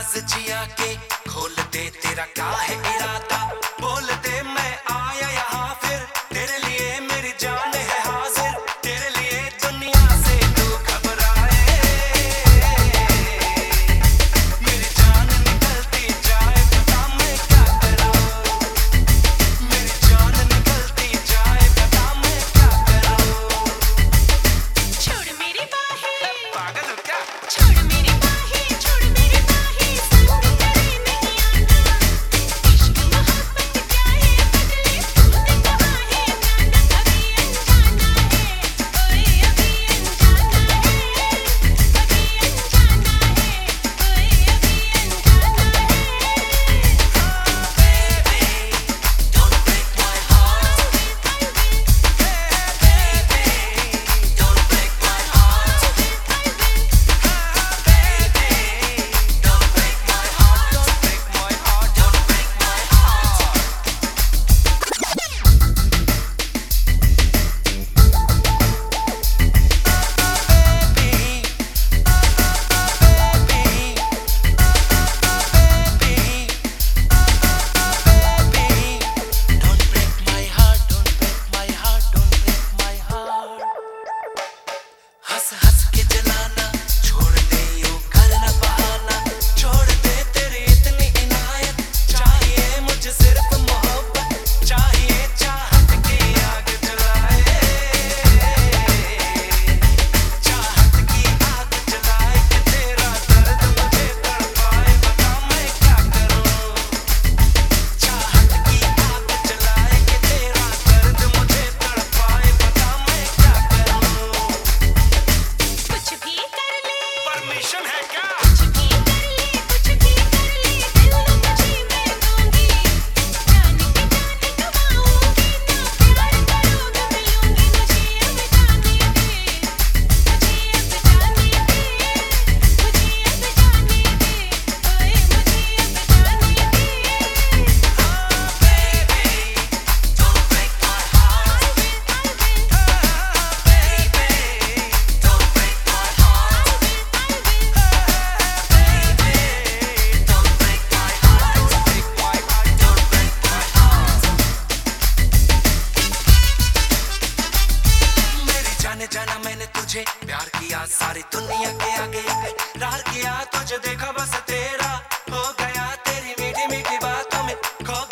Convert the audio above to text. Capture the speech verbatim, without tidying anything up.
राज जिया के खोल दे, तेरा क्या है इरादा, बोल दे मैं आया यहाँ फिर, तेरे लिए मेरी जान है हाजिर, तेरे लिए दुनिया से तू घबराए, मेरी जान निकलती जाए पता मैं क्या करूं, मेरी जान निकलती जाए पता मैं क्या करूं। छोड़ मेरी बाहें, पागल हो क्या? छोड़ मेरी बाहें, छोड़ मेरी बाहें, संग तेरे नहीं आना। इश्क मोहब्बत क्या है बदले, तूने कहा है जाना, अभी अनजाना है, ओए अभी अनजाना है, अभी अनजाना है, ओए अभी अनजाना है। Don't break my heart, baby, don't break my heart, baby, don't break my heart, don't break my heart, don't break my heart. Baby, baby, baby, baby, don't break my heart, don't break my heart, don't break my heart. हंस हंस के जलाना छोड़ दे, यूं करना बहाना छोड़ दे, तेरी इतनी इनायत चाहिए मुझे सिर्फ मोहब्बत चाहिए, चाहत की आग जलाए, चाहत की आग जलाए कि तेरा दर्द मुझे तड़पाए, बता मैं क्या करूं, चाहत की आग जलाए कि तेरा दर्द मुझे तड़पाए, बता मैं क्या करूं। कुछ भी कर ले, परमिशन है क्या? कुछ भी कर ले, कुछ भी कर ले, दिल तुझे मैं दूंगी, जान की जान गवाऊंगी, ना प्यार करोगे मिलूंगी, मुझे अब जाने दे, मुझे अब जाने दे, मुझे अब जाने दे, ओए मुझे अब जाने दे। Baby, don't break my heart, baby, don't break my heart, baby, don't break my heart, break my heart, don't break my heart. मेरी जाने जाना मैंने तुझे प्यार किया, सारी दुनिया के आगे रार किया, तुझे देखा बस तेरा हो गया, तेरी मीठी मीठी बातों में खो